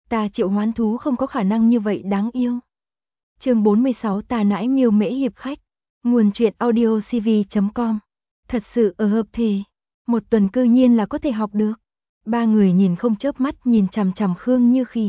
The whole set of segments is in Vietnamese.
Ta triệu hoán thú không có khả năng như vậy đáng yêu. Chương 46 Ta nãi miêu mễ hiệp khách. Nguồn truyện audio cv.com. Thật sự ở hợp thể, một tuần cư nhiên là có thể học được. Ba người nhìn không chớp mắt nhìn chằm chằm Khương Như Khỉ.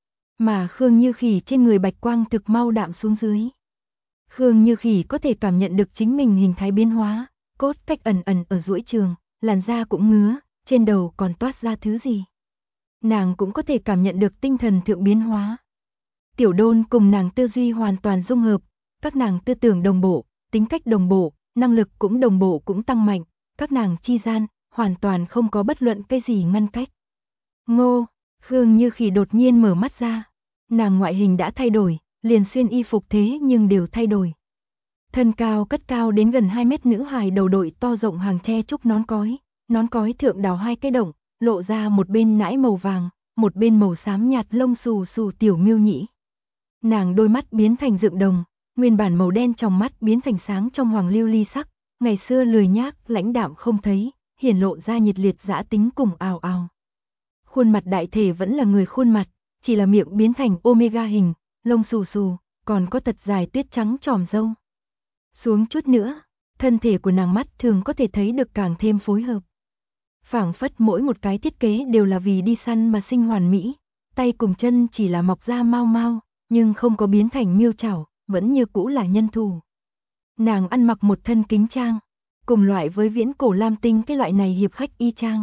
Mà Khương Như Khỉ trên người bạch quang thực mau đạm xuống dưới. Khương Như Khỉ có thể cảm nhận được chính mình hình thái biến hóa, cốt cách ẩn ẩn ở duỗi trường, làn da cũng ngứa, trên đầu còn toát ra thứ gì. Nàng cũng có thể cảm nhận được tinh thần thượng biến hóa. Tiểu Đôn cùng nàng tư duy hoàn toàn dung hợp, các nàng tư tưởng đồng bộ, tính cách đồng bộ, năng lực cũng đồng bộ cũng tăng mạnh, các nàng chi gian, hoàn toàn không có bất luận cái gì ngăn cách. Ngô, Khương Như Khỉ đột nhiên mở mắt ra, nàng ngoại hình đã thay đổi, liền xuyên y phục thế nhưng đều thay đổi. Thân cao cất cao đến gần 2 mét nữ hài đầu đội to rộng hàng tre trúc nón cói thượng đào 2 cái động, lộ ra một bên nãi màu vàng, một bên màu xám nhạt lông xù xù tiểu miêu nhĩ. Nàng đôi mắt biến thành rượng đồng, nguyên bản màu đen trong mắt biến thành sáng trong hoàng lưu ly sắc, ngày xưa lười nhác, lãnh đạm không thấy, hiển lộ ra nhiệt liệt dã tính cùng ào ào. Khuôn mặt đại thể vẫn là người khuôn mặt, chỉ là miệng biến thành omega hình, lông xù xù, còn có tật dài tuyết trắng tròm râu. Xuống chút nữa, thân thể của nàng mắt thường có thể thấy được càng thêm phối hợp. Phảng phất mỗi một cái thiết kế đều là vì đi săn mà sinh hoàn mỹ, tay cùng chân chỉ là mọc ra mau mau, nhưng không có biến thành miêu chảo, vẫn như cũ là nhân thủ. Nàng ăn mặc một thân kính trang, cùng loại với viễn cổ lam tinh cái loại này hiệp khách y trang.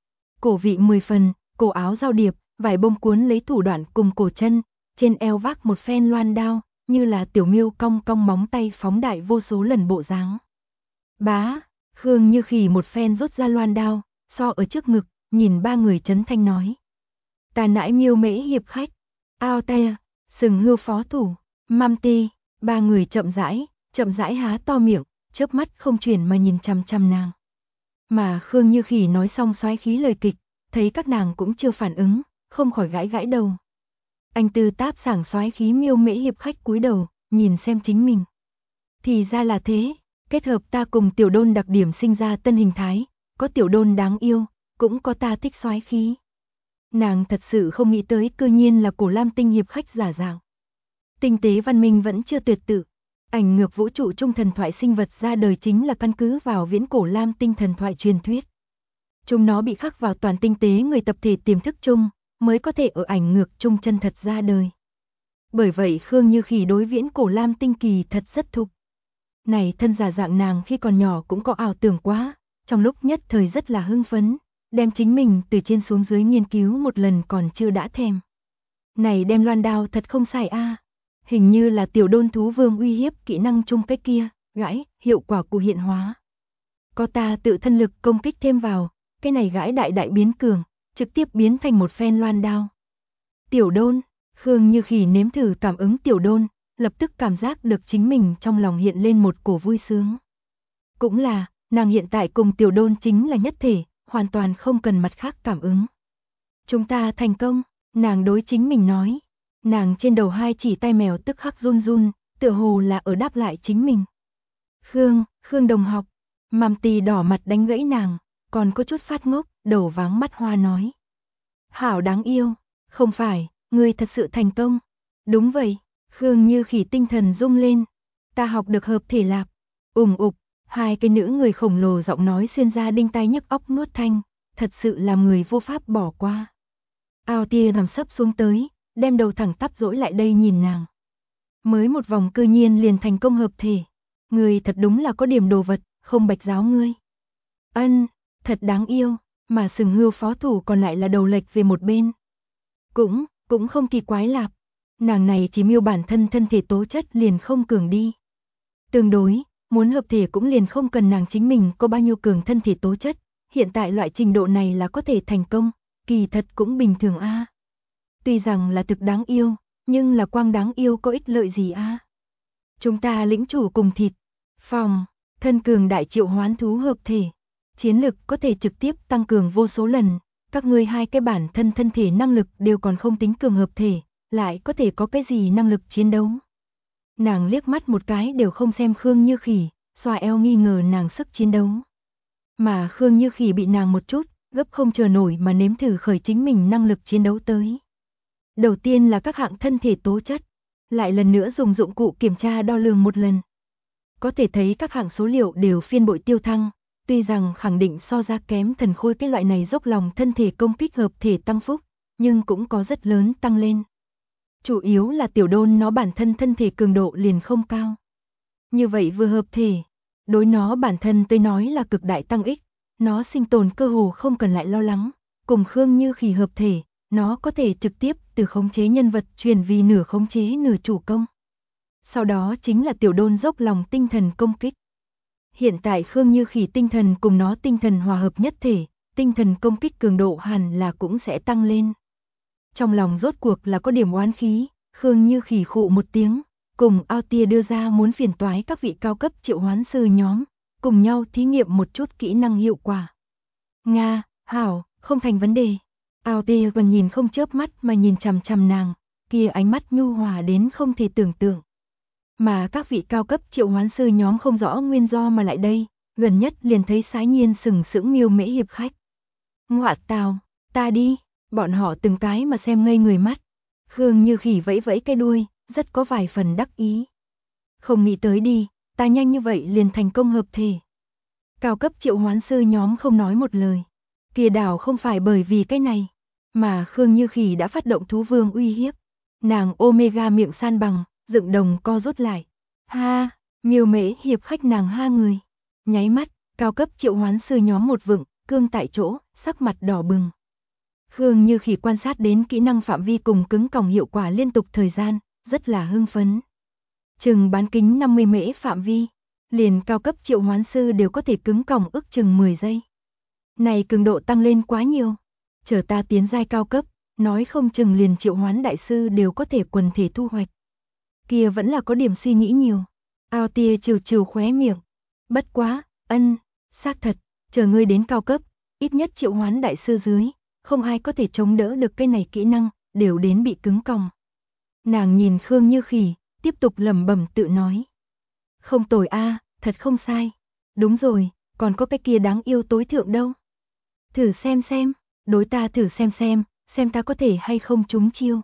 Cổ vị 10 phần, cổ áo giao điệp, vải bông cuốn lấy thủ đoạn cùng cổ chân, trên eo vác một phen loan đao, như là tiểu miêu cong cong móng tay phóng đại vô số lần bộ dáng. Bá, Khương Như Khỉ một phen rút ra loan đao, so ở trước ngực, nhìn ba người chấn thanh nói. Ta nãi miêu mễ hiệp khách, ao te, sừng hươu phó thủ, mam ti, ba người chậm rãi há to miệng, chớp mắt không chuyển mà nhìn chằm chằm nàng. Mà Khương Như Khỉ nói xong xoáy khí lời kịch, thấy các nàng cũng chưa phản ứng, không khỏi gãi gãi đầu. Anh Tư Táp sảng xoáy khí miêu mễ hiệp khách cúi đầu, nhìn xem chính mình. Thì ra là thế, kết hợp ta cùng Tiểu Đôn đặc điểm sinh ra tân hình thái, có Tiểu Đôn đáng yêu, cũng có ta thích xoáy khí. Nàng thật sự không nghĩ tới cư nhiên là cổ lam tinh hiệp khách giả dạng. Tinh tế văn minh vẫn chưa tuyệt tự. Ảnh ngược vũ trụ trung thần thoại sinh vật ra đời chính là căn cứ vào viễn cổ lam tinh thần thoại truyền thuyết. Chúng nó bị khắc vào toàn tinh tế người tập thể tiềm thức chung, mới có thể ở ảnh ngược trung chân thật ra đời. Bởi vậy Khương Như Khỉ đối viễn cổ lam tinh kỳ thật rất thục. Này thân giả dạng nàng khi còn nhỏ cũng có ảo tưởng quá, trong lúc nhất thời rất là hưng phấn, đem chính mình từ trên xuống dưới nghiên cứu một lần còn chưa đã thèm. Này đem loan đao thật không sai a. Hình như là Tiểu Đôn thú vương uy hiếp kỹ năng chung cái kia, gãi, hiệu quả của hiện hóa. Có ta tự thân lực công kích thêm vào, cái này gãi đại biến cường, trực tiếp biến thành một phen loan đao. Tiểu Đôn, Khương Như Khỉ nếm thử cảm ứng Tiểu Đôn, lập tức cảm giác được chính mình trong lòng hiện lên một cổ vui sướng. Cũng là, nàng hiện tại cùng Tiểu Đôn chính là nhất thể, hoàn toàn không cần mặt khác cảm ứng. Chúng ta thành công, nàng đối chính mình nói. Nàng trên đầu hai chỉ tay mèo tức khắc run run, tựa hồ là ở đáp lại chính mình. Khương đồng học, Mam Tì đỏ mặt đánh gãy nàng, còn có chút phát ngốc, đầu váng mắt hoa nói. Hảo đáng yêu, không phải, ngươi thật sự thành công. Đúng vậy, Khương Như Khỉ tinh thần rung lên. Ta học được hợp thể lạp. Ục, hai cái nữ người khổng lồ giọng nói xuyên ra đinh tai nhức óc nuốt thanh, thật sự làm người vô pháp bỏ qua. Ao tia nằm sấp xuống tới, đem đầu thẳng tắp dỗi lại đây nhìn nàng. Mới một vòng cư nhiên liền thành công hợp thể. Người thật đúng là có điểm đồ vật, không bạch giáo ngươi. Ân, thật đáng yêu, mà sừng hươu phó thủ còn lại là đầu lệch về một bên. Cũng không kỳ quái lạp. Nàng này chỉ miêu bản thân thân thể tố chất liền không cường đi. Tương đối, muốn hợp thể cũng liền không cần nàng chính mình có bao nhiêu cường thân thể tố chất. Hiện tại loại trình độ này là có thể thành công, kỳ thật cũng bình thường a. Tuy rằng là thực đáng yêu, nhưng là quang đáng yêu có ích lợi gì a? Chúng ta lĩnh chủ cùng thịt, phòng, thân cường đại triệu hoán thú hợp thể, chiến lực có thể trực tiếp tăng cường vô số lần, các ngươi hai cái bản thân thân thể năng lực đều còn không tính cường hợp thể, lại có thể có cái gì năng lực chiến đấu? Nàng liếc mắt một cái đều không xem Khương Như Khỉ, xoa eo nghi ngờ nàng sức chiến đấu. Mà Khương Như Khỉ bị nàng một chút, gấp không chờ nổi mà nếm thử khởi chính mình năng lực chiến đấu tới. Đầu tiên là các hạng thân thể tố chất, lại lần nữa dùng dụng cụ kiểm tra đo lường một lần. Có thể thấy các hạng số liệu đều phiên bội tiêu thăng, tuy rằng khẳng định so ra kém thần khôi cái loại này dốc lòng thân thể công kích hợp thể tăng phúc, nhưng cũng có rất lớn tăng lên. Chủ yếu là tiểu đôn nó bản thân thân thể cường độ liền không cao. Như vậy vừa hợp thể, đối nó bản thân tôi nói là cực đại tăng ích, nó sinh tồn cơ hồ không cần lại lo lắng, cùng Khương Như Khỉ hợp thể, nó có thể trực tiếp từ khống chế nhân vật chuyển vì nửa khống chế nửa chủ công. Sau đó chính là tiểu đôn dốc lòng tinh thần công kích. Hiện tại Khương Như Khỉ tinh thần cùng nó tinh thần hòa hợp nhất thể, tinh thần công kích cường độ hẳn là cũng sẽ tăng lên. Trong lòng rốt cuộc là có điểm oán khí, Khương Như Khỉ khụ một tiếng, cùng ao tia đưa ra muốn phiền toái các vị cao cấp triệu hoán sư nhóm, cùng nhau thí nghiệm một chút kỹ năng hiệu quả. Nga, hảo, không thành vấn đề. Ao tia còn nhìn không chớp mắt mà nhìn chằm chằm nàng, kia ánh mắt nhu hòa đến không thể tưởng tượng. Mà các vị cao cấp triệu hoán sư nhóm không rõ nguyên do mà lại đây, gần nhất liền thấy Sái Nhiên sừng sững Miêu Mễ hiệp khách. Ngọa tào, ta đi, bọn họ từng cái mà xem ngây người mắt. Khương Như Khỉ vẫy vẫy cái đuôi, rất có vài phần đắc ý. Không nghĩ tới đi, ta nhanh như vậy liền thành công hợp thể. Cao cấp triệu hoán sư nhóm không nói một lời. Kia đảo không phải bởi vì cái này, mà Khương Như Khỉ đã phát động thú vương uy hiếp. Nàng Omega miệng san bằng, dựng đồng co rút lại. Ha, Miêu Mễ hiệp khách nàng ha người. Nháy mắt, cao cấp triệu hoán sư nhóm một vựng, cương tại chỗ, sắc mặt đỏ bừng. Khương Như Khỉ quan sát đến kỹ năng phạm vi cùng cứng còng hiệu quả liên tục thời gian, rất là hưng phấn. Chừng bán kính 50 mễ phạm vi, liền cao cấp triệu hoán sư đều có thể cứng còng ước chừng 10 giây. Này cường độ tăng lên quá nhiều. Chờ ta tiến giai cao cấp, nói không chừng liền triệu hoán đại sư đều có thể quần thể thu hoạch. Kia vẫn là có điểm suy nghĩ nhiều. Ao tia trừ trừ khóe miệng. Bất quá, xác thật, chờ ngươi đến cao cấp, ít nhất triệu hoán đại sư dưới, không ai có thể chống đỡ được cái này kỹ năng, đều đến bị cứng còng. Nàng nhìn Khương Như Khỉ, tiếp tục lẩm bẩm tự nói. Không tồi a, thật không sai. Đúng rồi, còn có cái kia đáng yêu tối thượng đâu. Thử xem, đối ta thử xem ta có thể hay không trúng chiêu.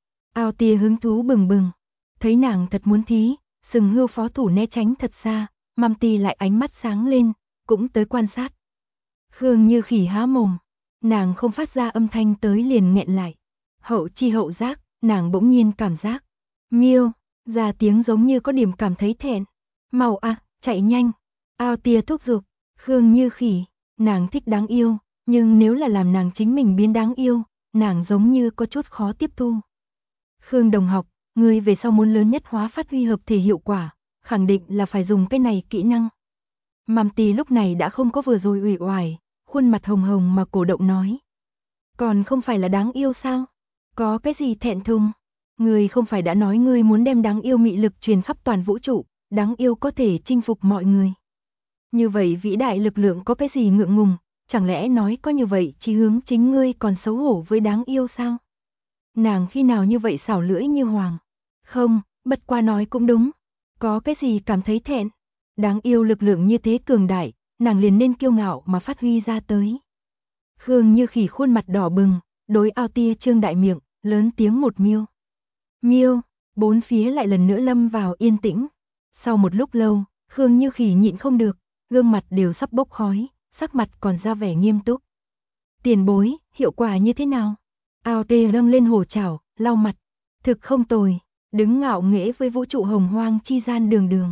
Ao tia hứng thú bừng bừng, thấy nàng thật muốn thí, sừng hươu phó thủ né tránh thật xa, Măm Ti lại ánh mắt sáng lên, cũng tới quan sát. Khương Như Khỉ há mồm, nàng không phát ra âm thanh tới liền nghẹn lại. Hậu chi hậu giác, nàng bỗng nhiên cảm giác. Miêu, ra tiếng giống như có điểm cảm thấy thẹn. Mau à, chạy nhanh. Ao tia thúc giục, Khương Như Khỉ, nàng thích đáng yêu, nhưng nếu là làm nàng chính mình biến đáng yêu, nàng giống như có chút khó tiếp thu. Khương đồng học, ngươi về sau muốn lớn nhất hóa phát huy hợp thể hiệu quả, khẳng định là phải dùng cái này kỹ năng. Măm Ti lúc này đã không có vừa rồi uể oải, khuôn mặt hồng hồng mà cổ động nói. Còn không phải là đáng yêu sao? Có cái gì thẹn thùng? Ngươi không phải đã nói ngươi muốn đem đáng yêu mị lực truyền khắp toàn vũ trụ, đáng yêu có thể chinh phục mọi người. Như vậy vĩ đại lực lượng có cái gì ngượng ngùng, chẳng lẽ nói có như vậy chỉ hướng chính ngươi còn xấu hổ với đáng yêu sao? Nàng khi nào như vậy xảo lưỡi như hoàng? Không, bất qua nói cũng đúng. Có cái gì cảm thấy thẹn? Đáng yêu lực lượng như thế cường đại, nàng liền nên kiêu ngạo mà phát huy ra tới. Khương Như Khỉ khuôn mặt đỏ bừng, đối ao tia trương đại miệng, lớn tiếng một miêu. Miêu, bốn phía lại lần nữa lâm vào yên tĩnh. Sau một lúc lâu, Khương Như Khỉ nhịn không được, gương mặt đều sắp bốc khói, sắc mặt còn ra vẻ nghiêm túc. Tiền bối, hiệu quả như thế nào? Ao tia nâng lên hổ chảo, lau mặt. Thực không tồi, đứng ngạo nghễ với vũ trụ hồng hoang chi gian đường đường.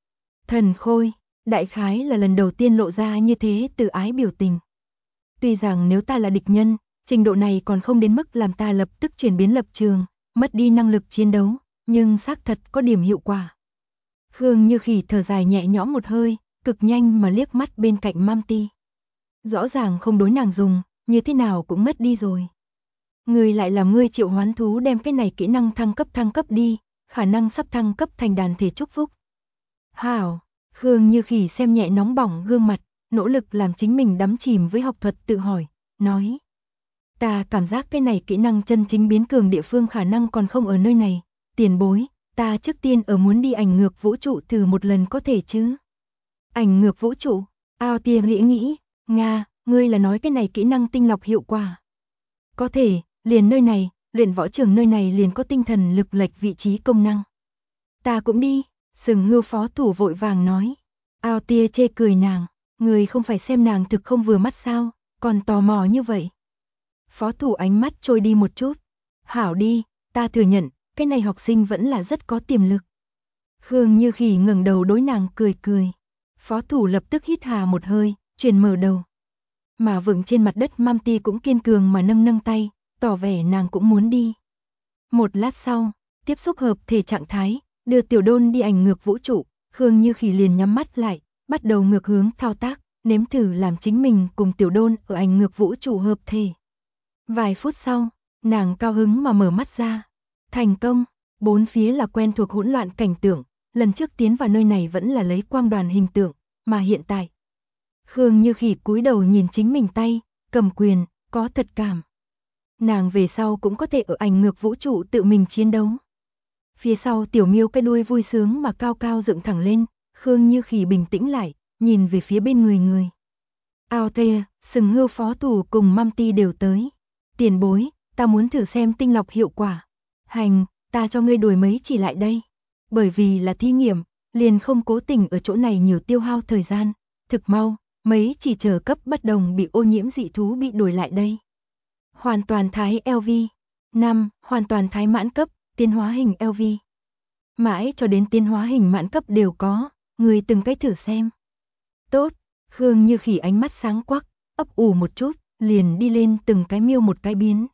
Thần khôi, đại khái là lần đầu tiên lộ ra như thế từ ái biểu tình. Tuy rằng nếu ta là địch nhân, trình độ này còn không đến mức làm ta lập tức chuyển biến lập trường, mất đi năng lực chiến đấu, nhưng xác thật có điểm hiệu quả. Khương Như Khỉ thở dài nhẹ nhõm một hơi, cực nhanh mà liếc mắt bên cạnh Măm Ti. Rõ ràng không đối nàng dùng, như thế nào cũng mất đi rồi. Ngươi lại làm ngươi triệu hoán thú đem cái này kỹ năng thăng cấp đi, khả năng sắp thăng cấp thành đàn thể chúc phúc. Hảo, Khương Như Khỉ xem nhẹ nóng bỏng gương mặt, nỗ lực làm chính mình đắm chìm với học thuật tự hỏi, nói. Ta cảm giác cái này kỹ năng chân chính biến cường địa phương khả năng còn không ở nơi này, tiền bối, ta trước tiên ở muốn đi ảnh ngược vũ trụ thử một lần có thể chứ. Ảnh ngược vũ trụ, ao tia nghĩ, Nga, ngươi là nói cái này kỹ năng tinh lọc hiệu quả. Có thể, liền nơi này, luyện võ trường nơi này liền có tinh thần lực lệch vị trí công năng. Ta cũng đi, Sừng Hưu phó thủ vội vàng nói. Ao Tia chê cười nàng, người không phải xem nàng thực không vừa mắt sao, còn tò mò như vậy. Phó thủ ánh mắt trôi đi một chút. Hảo đi, ta thừa nhận, cái này học sinh vẫn là rất có tiềm lực. Khương Như Khỉ ngẩng đầu đối nàng cười cười. Phó thủ lập tức hít hà một hơi, chuyển mở đầu. Mà vững trên mặt đất Mam Ti cũng kiên cường mà nâng nâng tay, tỏ vẻ nàng cũng muốn đi. Một lát sau, tiếp xúc hợp thể trạng thái, đưa Tiểu Đôn đi ảnh ngược vũ trụ, Khương Như Khỉ liền nhắm mắt lại, bắt đầu ngược hướng thao tác, nếm thử làm chính mình cùng Tiểu Đôn ở ảnh ngược vũ trụ hợp thể. Vài phút sau, nàng cao hứng mà mở mắt ra. Thành công, bốn phía là quen thuộc hỗn loạn cảnh tượng, lần trước tiến vào nơi này vẫn là lấy quang đoàn hình tượng, mà hiện tại. Khương Như Khỉ cúi đầu nhìn chính mình tay, cầm quyền, có thật cảm. Nàng về sau cũng có thể ở ảnh ngược vũ trụ tự mình chiến đấu. Phía sau Tiểu Miêu cái đuôi vui sướng mà cao cao dựng thẳng lên, Khương Như Khỉ bình tĩnh lại, nhìn về phía bên người. Ao Tia, Sừng Hưu phó thủ cùng Mam Ti đều tới. Tiền bối, ta muốn thử xem tinh lọc hiệu quả. Hành, ta cho ngươi đuổi mấy chỉ lại đây. Bởi vì là thí nghiệm, liền không cố tình ở chỗ này nhiều tiêu hao thời gian. Thực mau, mấy chỉ chờ cấp bất đồng bị ô nhiễm dị thú bị đuổi lại đây. Hoàn toàn thái LV. 5. Hoàn toàn thái mãn cấp, tiến hóa hình LV. Mãi cho đến tiến hóa hình mãn cấp đều có, người từng cái thử xem. Tốt, Khương Như Khỉ ánh mắt sáng quắc, ấp ủ một chút, liền đi lên từng cái miêu một cái biến.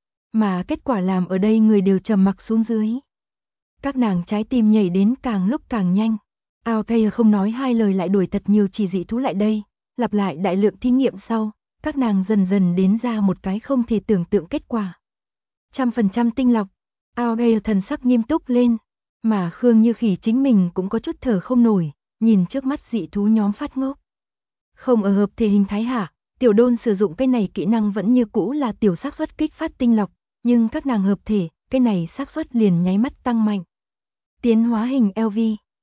Mà kết quả làm ở đây người đều trầm mặc xuống dưới. Các nàng trái tim nhảy đến càng lúc càng nhanh. Ao Tia không nói hai lời lại đuổi thật nhiều chỉ dị thú lại đây, lặp lại đại lượng thí nghiệm sau, các nàng dần dần đến ra một cái không thể tưởng tượng kết quả. 100% tinh lọc, Ao Tia thần sắc nghiêm túc lên, mà Khương Như Khỉ chính mình cũng có chút thở không nổi, nhìn trước mắt dị thú nhóm phát ngốc. Không ở hợp thể hình thái hạ, Tiểu Đôn sử dụng cái này kỹ năng vẫn như cũ là tiểu xác suất kích phát tinh lọc, nhưng các nàng hợp thể, cái này xác suất liền nháy mắt tăng mạnh. Tiến hóa hình LV,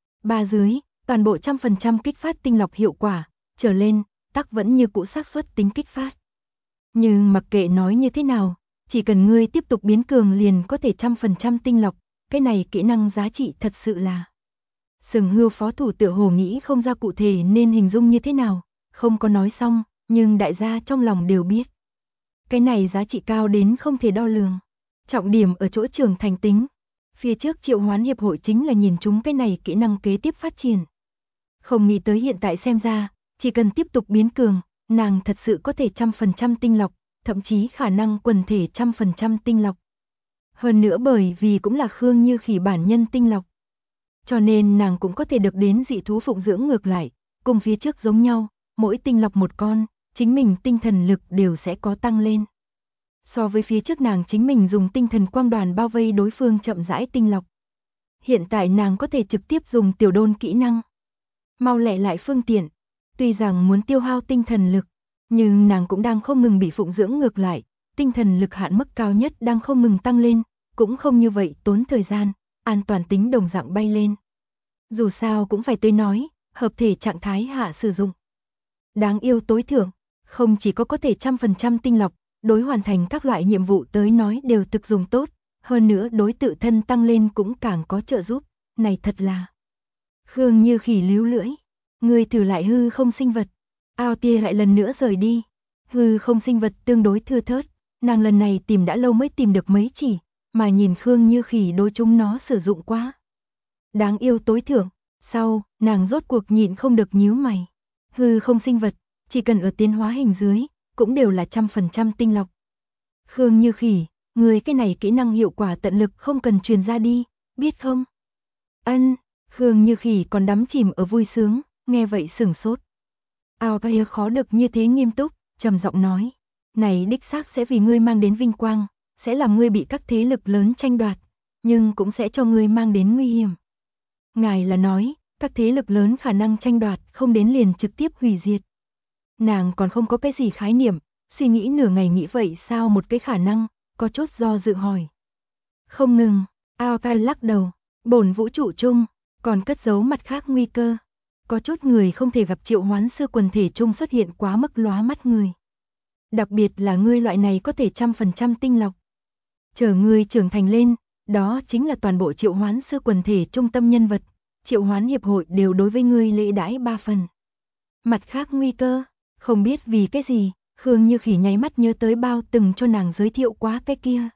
3 dưới, toàn bộ 100% kích phát tinh lọc hiệu quả, trở lên, tắc vẫn như cũ xác suất tính kích phát. Nhưng mặc kệ nói như thế nào, chỉ cần ngươi tiếp tục biến cường liền có thể 100% tinh lọc, cái này kỹ năng giá trị thật sự là. Sừng Hưu phó thủ tựa hồ nghĩ không ra cụ thể nên hình dung như thế nào, không có nói xong, nhưng đại gia trong lòng đều biết. Cái này giá trị cao đến không thể đo lường. Trọng điểm ở chỗ trưởng thành tính. Phía trước Triệu Hoán Hiệp hội chính là nhìn chúng cái này kỹ năng kế tiếp phát triển. Không nghĩ tới hiện tại xem ra, chỉ cần tiếp tục biến cường, nàng thật sự có thể 100% tinh lọc, thậm chí khả năng quần thể 100% tinh lọc. Hơn nữa bởi vì cũng là Khương Như Khỉ bản nhân tinh lọc. Cho nên nàng cũng có thể được đến dị thú phụng dưỡng ngược lại, cùng phía trước giống nhau, mỗi tinh lọc một con, chính mình tinh thần lực đều sẽ có tăng lên. So với phía trước nàng chính mình dùng tinh thần quang đoàn bao vây đối phương chậm rãi tinh lọc. Hiện tại nàng có thể trực tiếp dùng Tiểu Đôn kỹ năng. Mau lẹ lại phương tiện, tuy rằng muốn tiêu hao tinh thần lực, nhưng nàng cũng đang không ngừng bị phụng dưỡng ngược lại, tinh thần lực hạn mức cao nhất đang không ngừng tăng lên, cũng không như vậy tốn thời gian, an toàn tính đồng dạng bay lên. Dù sao cũng phải tới nói, hợp thể trạng thái hạ sử dụng. Đáng yêu tối thượng, không chỉ có thể 100% tinh lọc, đối hoàn thành các loại nhiệm vụ tới nói đều thực dùng tốt, hơn nữa đối tự thân tăng lên cũng càng có trợ giúp, này thật là. Khương Như Khỉ líu lưỡi, người thử lại hư không sinh vật. Ao Tia lại lần nữa rời đi. Hư không sinh vật tương đối thưa thớt, nàng lần này tìm đã lâu mới tìm được mấy chỉ, mà nhìn Khương Như Khỉ đối chúng nó sử dụng quá. Đáng yêu tối thượng, sau, nàng rốt cuộc nhịn không được nhíu mày. Hư không sinh vật, chỉ cần ở tiến hóa hình dưới, cũng đều là 100% tinh lọc. Khương Như Khỉ, người cái này kỹ năng hiệu quả tận lực không cần truyền ra đi, biết không? Ân, Khương Như Khỉ còn đắm chìm ở vui sướng, nghe vậy sửng sốt. Ao Tia khó được như thế nghiêm túc, trầm giọng nói, này đích xác sẽ vì ngươi mang đến vinh quang, sẽ làm ngươi bị các thế lực lớn tranh đoạt, nhưng cũng sẽ cho ngươi mang đến nguy hiểm. Ngài là nói, các thế lực lớn khả năng tranh đoạt không đến liền trực tiếp hủy diệt. Nàng còn không có cái gì khái niệm, suy nghĩ nửa ngày nghĩ vậy sao một cái khả năng, có chút do dự hỏi. Không ngừng, Ao Tia lắc đầu, bổn vũ trụ chung, còn cất giấu mặt khác nguy cơ. Có chút người không thể gặp triệu hoán sư quần thể chung xuất hiện quá mức lóa mắt người. Đặc biệt là ngươi loại này có thể 100% tinh lọc. Chờ ngươi trưởng thành lên, đó chính là toàn bộ triệu hoán sư quần thể trung tâm nhân vật, triệu hoán hiệp hội đều đối với ngươi lễ đãi 3 phần. Mặt khác nguy cơ, không biết vì cái gì, Khương Như Khỉ nháy mắt nhớ tới Bao từng cho nàng giới thiệu quá cái kia.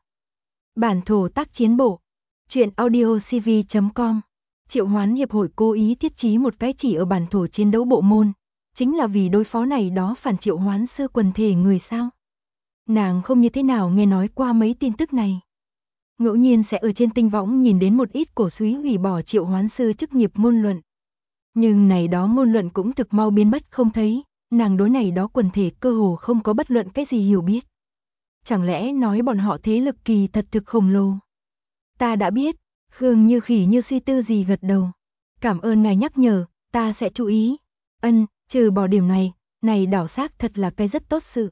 Bản thổ tác chiến bộ, truyện audiocv.com. Triệu hoán hiệp hội cố ý thiết trí một cái chỉ ở bản thổ chiến đấu bộ môn, chính là vì đối phó này đó phản triệu hoán sư quần thể người sao. Nàng không như thế nào nghe nói qua mấy tin tức này. Ngẫu nhiên sẽ ở trên tinh võng nhìn đến một ít cổ súy hủy bỏ triệu hoán sư chức nghiệp ngôn luận. Nhưng này đó ngôn luận cũng thực mau biến mất không thấy, nàng đối này đó quần thể cơ hồ không có bất luận cái gì hiểu biết. Chẳng lẽ nói bọn họ thế lực kỳ thật thực khổng lồ? Ta đã biết, Khương Như Khỉ như suy tư gì gật đầu. Cảm ơn ngài nhắc nhở, ta sẽ chú ý. Trừ bỏ điểm này đảo xác thật là cái rất tốt sự.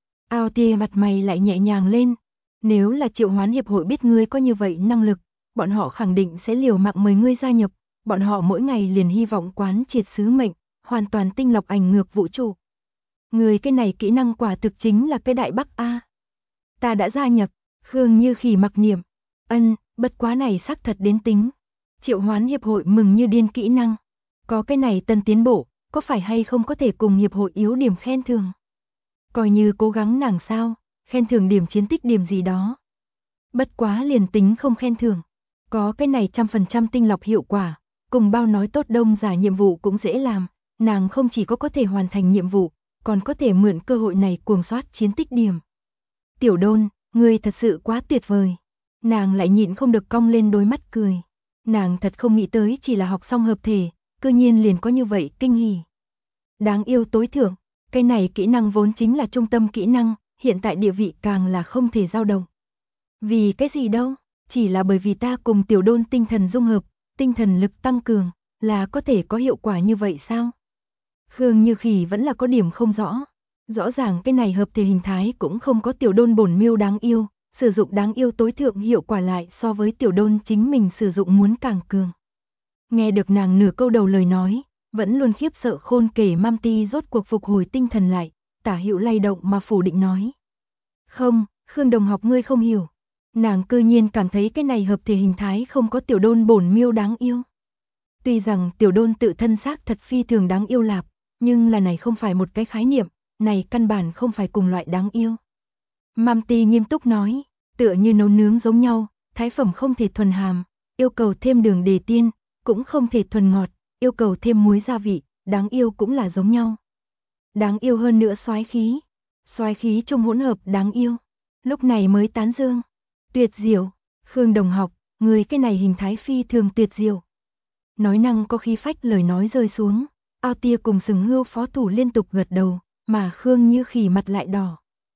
Ao tia mặt mày lại nhẹ nhàng lên. Nếu là triệu hoán hiệp hội biết ngươi có như vậy năng lực, bọn họ khẳng định sẽ liều mạng mời ngươi gia nhập. Bọn họ mỗi ngày liền hy vọng quán triệt sứ mệnh, hoàn toàn tinh lọc ảnh ngược vũ trụ. Người cái này kỹ năng quả thực chính là cái đại bắc A. Ta đã gia nhập, Khương Như Khỉ mặc niệm. Bất quá này xác thật đến tính. Triệu hoán hiệp hội mừng như điên kỹ năng. Có cái này tân tiến bộ, có phải hay không có thể cùng hiệp hội yếu điểm khen thưởng? Coi như cố gắng nàng sao, khen thưởng điểm chiến tích điểm gì đó. Bất quá liền tính không khen thưởng. Có cái này 100% tinh lọc hiệu quả, cùng Bao nói tốt đông giả nhiệm vụ cũng dễ làm. Nàng không chỉ có thể hoàn thành nhiệm vụ, còn có thể mượn cơ hội này cuồng soát chiến tích điểm. Tiểu Đôn, ngươi thật sự quá tuyệt vời. Nàng lại nhịn không được cong lên đôi mắt cười. Nàng thật không nghĩ tới chỉ là học xong hợp thể, cư nhiên liền có như vậy kinh hỉ. Đáng yêu tối thượng, cái này kỹ năng vốn chính là trung tâm kỹ năng, hiện tại địa vị càng là không thể dao động. Vì cái gì đâu, chỉ là bởi vì ta cùng Tiểu Đôn tinh thần dung hợp, tinh thần lực tăng cường, là có thể có hiệu quả như vậy sao? Khương Như Khỉ vẫn là có điểm không rõ. Rõ ràng cái này hợp thể hình thái cũng không có Tiểu Đôn bổn miêu đáng yêu, sử dụng đáng yêu tối thượng hiệu quả lại so với Tiểu Đôn chính mình sử dụng muốn càng cường. Nghe được nàng nửa câu đầu lời nói, vẫn luôn khiếp sợ khôn kể Mamti rốt cuộc phục hồi tinh thần lại, tả hữu lay động mà phủ định nói. Không, Khương đồng học ngươi không hiểu. Nàng cư nhiên cảm thấy cái này hợp thể hình thái không có Tiểu Đôn bổn miêu đáng yêu. Tuy rằng Tiểu Đôn tự thân xác thật phi thường đáng yêu lạp, nhưng là này không phải một cái khái niệm, này căn bản không phải cùng loại đáng yêu. Mamti nghiêm túc nói, tựa như nấu nướng giống nhau, thái phẩm không thể thuần hàm, yêu cầu thêm đường đề tiên, cũng không thể thuần ngọt, yêu cầu thêm muối gia vị, đáng yêu cũng là giống nhau. Đáng yêu hơn nữa soái khí trong hỗn hợp đáng yêu, lúc này mới tán dương. Tuyệt diệu, Khương đồng học, người cái này hình thái phi thường tuyệt diệu. Nói năng có khí phách lời nói rơi xuống, Ao Tia cùng Sừng Hươu phó thủ liên tục gật đầu, mà Khương Như Khỉ mặt lại đỏ.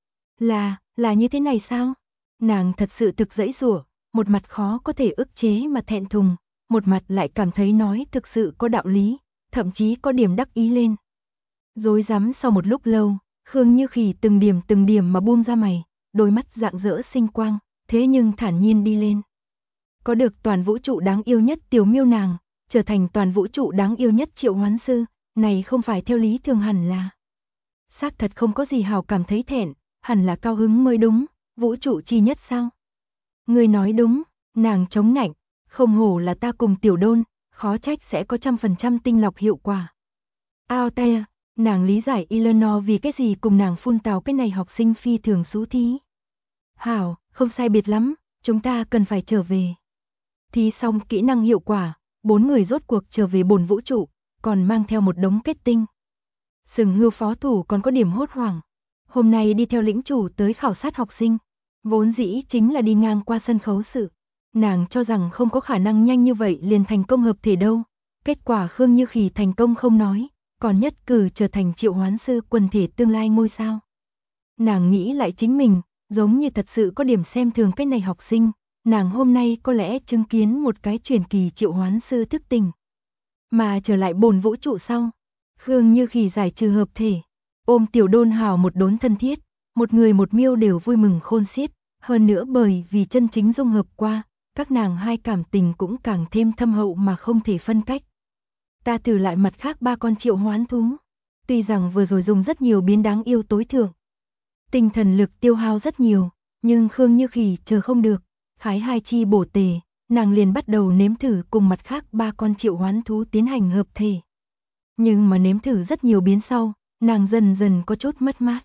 Là như thế này sao? Nàng thật sự thực giãy giụa, một mặt khó có thể ức chế mà thẹn thùng, một mặt lại cảm thấy nói thực sự có đạo lý, thậm chí có điểm đắc ý lên. Rối rắm sau một lúc lâu, Khương Như Khỉ từng điểm mà buông ra mày, đôi mắt rạng rỡ sinh quang, thế nhưng thản nhiên đi lên. Có được toàn vũ trụ đáng yêu nhất tiểu miêu nàng, trở thành toàn vũ trụ đáng yêu nhất triệu hoán sư, này không phải theo lý thường hẳn là. Xác thật không có gì hào cảm thấy thẹn, hẳn là cao hứng mới đúng, vũ trụ chi nhất sao? Người nói đúng, nàng chống nạnh, không hổ là ta cùng Tiểu Đôn, khó trách sẽ có 100% tinh lọc hiệu quả. Ao Tia, nàng lý giải Eleanor vì cái gì cùng nàng phun tào cái này học sinh phi thường xú thí. Hảo, không sai biệt lắm, chúng ta cần phải trở về. Thí xong kỹ năng hiệu quả, 4 người rốt cuộc trở về bồn vũ trụ, còn mang theo một đống kết tinh. Sừng Hươu phó thủ còn có điểm hốt hoảng. Hôm nay đi theo lĩnh chủ tới khảo sát học sinh, vốn dĩ chính là đi ngang qua sân khấu sự. Nàng cho rằng không có khả năng nhanh như vậy liền thành công hợp thể đâu. Kết quả Khương Như Khỉ thành công không nói, còn nhất cử trở thành triệu hoán sư quần thể tương lai ngôi sao. Nàng nghĩ lại chính mình, giống như thật sự có điểm xem thường cái này học sinh. Nàng hôm nay có lẽ chứng kiến một cái truyền kỳ triệu hoán sư thức tỉnh. Mà trở lại bồn vũ trụ sau, Khương Như Khỉ giải trừ hợp thể, ôm Tiểu Đôn hào một đốn thân thiết, một người một miêu đều vui mừng khôn xiết, hơn nữa bởi vì chân chính dung hợp qua, các nàng hai cảm tình cũng càng thêm thâm hậu mà không thể phân cách. Ta thử lại mặt khác 3 con triệu hoán thú, tuy rằng vừa rồi dùng rất nhiều biến đáng yêu tối thượng, tinh thần lực tiêu hao rất nhiều, Nhưng Khương Như Khỉ chờ không được, khái hai chi bổ tề, nàng liền bắt đầu nếm thử cùng mặt khác 3 con triệu hoán thú tiến hành hợp thể. Nhưng mà nếm thử rất nhiều biến sau, nàng dần dần có chút mất mát.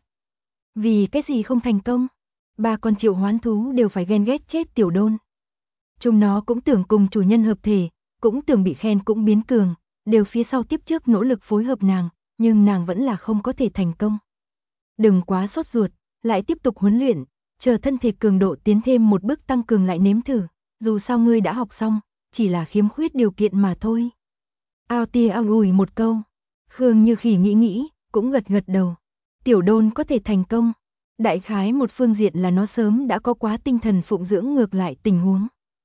Vì cái gì không thành công? 3 con triệu hoán thú đều phải ghen ghét chết Tiểu Đôn. Chúng nó cũng tưởng cùng chủ nhân hợp thể, cũng tưởng bị khen cũng biến cường, đều phía sau tiếp trước nỗ lực phối hợp nàng, nhưng nàng vẫn là không có thể thành công. Đừng quá sốt ruột, lại tiếp tục huấn luyện, chờ thân thể cường độ tiến thêm một bước tăng cường lại nếm thử, dù sao ngươi đã học xong, chỉ là khiếm khuyết điều kiện mà thôi. Ao tia ao ủi một câu, Khương Như Khỉ nghĩ, cũng gật gật đầu. Tiểu Đôn có thể thành công, đại khái một phương diện là nó sớm đã có quá tinh thần phụng dưỡng ngược lại tình huống.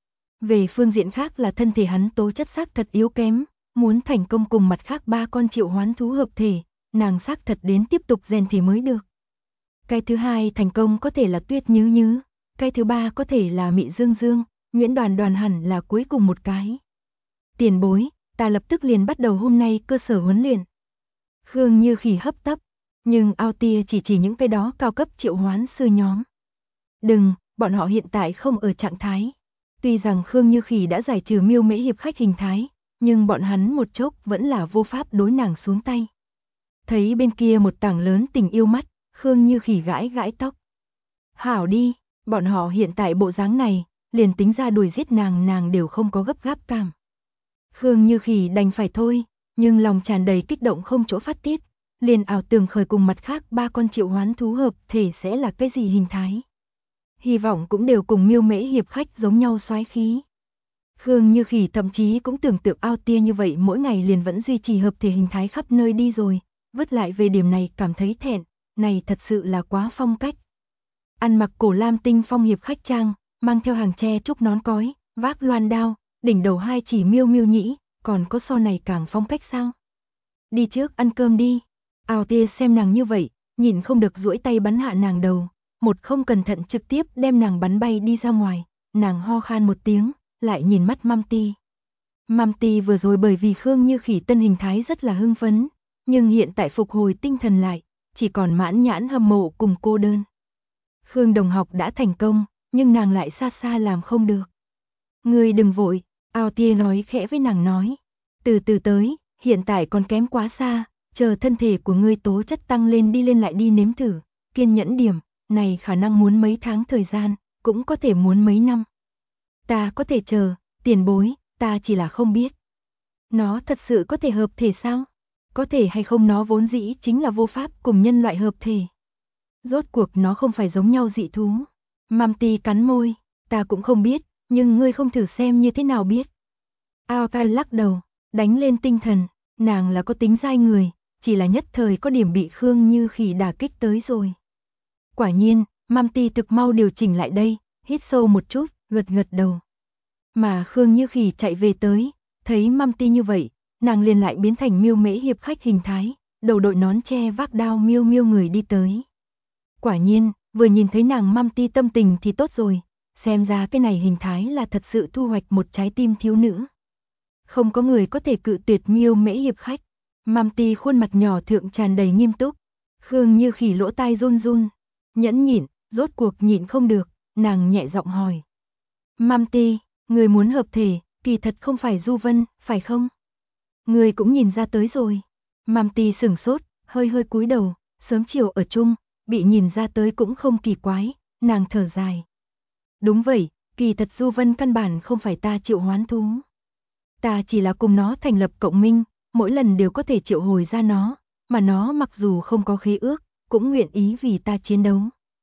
Về phương diện khác là thân thể hắn tố chất xác thật yếu kém, muốn thành công cùng mặt khác 3 con triệu hoán thú hợp thể, nàng xác thật đến tiếp tục rèn thể mới được. Cái thứ hai thành công có thể là Tuyết Nhứ Nhứ, cái thứ ba có thể là Mị Dương Dương, Nguyễn Đoàn Đoàn hẳn là cuối cùng một cái. Tiền bối, ta lập tức liền bắt đầu hôm nay cơ sở huấn luyện. Khương Như Khỉ hấp tấp, nhưng Ao Tia chỉ những cái đó cao cấp triệu hoán sư nhóm. Đừng, bọn họ hiện tại không ở trạng thái. Tuy rằng Khương Như Khỉ đã giải trừ Miêu Mễ hiệp khách hình thái, nhưng bọn hắn một chốc vẫn là vô pháp đối nàng xuống tay. Thấy bên kia một tảng lớn tình yêu mắt, Khương Như Khỉ gãi gãi tóc. Hảo đi, bọn họ hiện tại bộ dáng này, liền tính ra đuổi giết nàng đều không có gấp gáp cảm. Khương Như Khỉ đành phải thôi, nhưng lòng tràn đầy kích động không chỗ phát tiết, liền ảo tưởng khởi cùng mặt khác 3 con triệu hoán thú hợp thể sẽ là cái gì hình thái. Hy vọng cũng đều cùng Miêu Mễ hiệp khách giống nhau soái khí. Khương Như Khỉ thậm chí cũng tưởng tượng Ao Tia như vậy mỗi ngày liền vẫn duy trì hợp thể hình thái khắp nơi đi rồi, vứt lại về điểm này cảm thấy thẹn, này thật sự là quá phong cách. Ăn mặc cổ lam tinh phong hiệp khách trang, mang theo hàng tre trúc nón cói, vác loan đao, đỉnh đầu 2 chỉ miêu miêu nhĩ, còn có so này càng phong cách sao? Đi trước ăn cơm đi. Ao Tia xem nàng như vậy, nhìn không được duỗi tay bắn hạ nàng đầu, một không cẩn thận trực tiếp đem nàng bắn bay đi ra ngoài, nàng ho khan một tiếng, lại nhìn mắt Mamti. Mamti vừa rồi bởi vì Khương Như Khỉ tân hình thái rất là hưng phấn, nhưng hiện tại phục hồi tinh thần lại, chỉ còn mãn nhãn hâm mộ cùng cô đơn. Khương đồng học đã thành công, nhưng nàng lại xa xa làm không được. Ngươi đừng vội, Ao Tia nói khẽ với nàng nói. Từ từ tới, hiện tại còn kém quá xa, chờ thân thể của ngươi tố chất tăng lên đi lên lại đi nếm thử, kiên nhẫn điểm, này khả năng muốn mấy tháng thời gian, cũng có thể muốn mấy năm. Ta có thể chờ, tiền bối, ta chỉ là không biết. Nó thật sự có thể hợp thể sao? Có thể hay không nó vốn dĩ chính là vô pháp cùng nhân loại hợp thể. Rốt cuộc nó không phải giống nhau dị thú. Mamti cắn môi, ta cũng không biết, nhưng ngươi không thử xem như thế nào biết. Ao Tia lắc đầu, đánh lên tinh thần, nàng là có tính dai người, chỉ là nhất thời có điểm bị Khương Như Khỉ đả kích tới rồi. Quả nhiên, Mamti thực mau điều chỉnh lại đây, hít sâu một chút, gật gật đầu. Mà Khương Như Khỉ chạy về tới, thấy Mamti như vậy, nàng liền lại biến thành Miêu Mễ hiệp khách hình thái, đầu đội nón che vác đao miêu miêu người đi tới. Quả nhiên, vừa nhìn thấy nàng Mamti tâm tình thì tốt rồi, xem ra cái này hình thái là thật sự thu hoạch một trái tim thiếu nữ. Không có người có thể cự tuyệt Miêu Mễ hiệp khách. Mamti khuôn mặt nhỏ thượng tràn đầy nghiêm túc. Khương Như Khỉ lỗ tai run run, nhẫn nhịn, rốt cuộc nhịn không được, nàng nhẹ giọng hỏi. Mamti, người muốn hợp thể, kỳ thật không phải Du Vân, phải không? Người cũng nhìn ra tới rồi. Mamti sửng sốt, hơi hơi cúi đầu, sớm chiều ở chung, bị nhìn ra tới cũng không kỳ quái, nàng thở dài. Đúng vậy, kỳ thật Du Vân căn bản không phải ta triệu hoán thú. Ta chỉ là cùng nó thành lập cộng minh, mỗi lần đều có thể triệu hồi ra nó, mà nó mặc dù không có khế ước, cũng nguyện ý vì ta chiến đấu.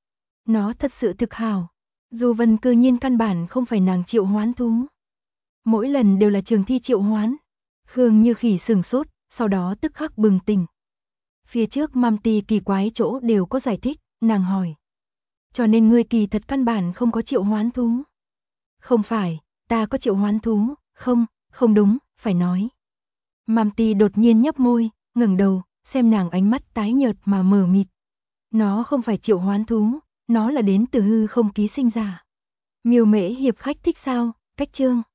Nó thật sự thực hảo. Du Vân cư nhiên căn bản không phải nàng triệu hoán thú. Mỗi lần đều là Trường Thi triệu hoán. Khương Như Khỉ sừng sốt, sau đó tức khắc bừng tỉnh. Phía trước Mamti kỳ quái chỗ đều có giải thích, nàng hỏi. Cho nên ngươi kỳ thật căn bản không có triệu hoán thú. Không phải, ta có triệu hoán thú, không đúng, phải nói. Mamti đột nhiên nhấp môi, ngẩng đầu, xem nàng ánh mắt tái nhợt mà mờ mịt. Nó không phải triệu hoán thú, nó là đến từ hư không ký sinh giả. Miêu Mễ hiệp khách thích sao, cách chương.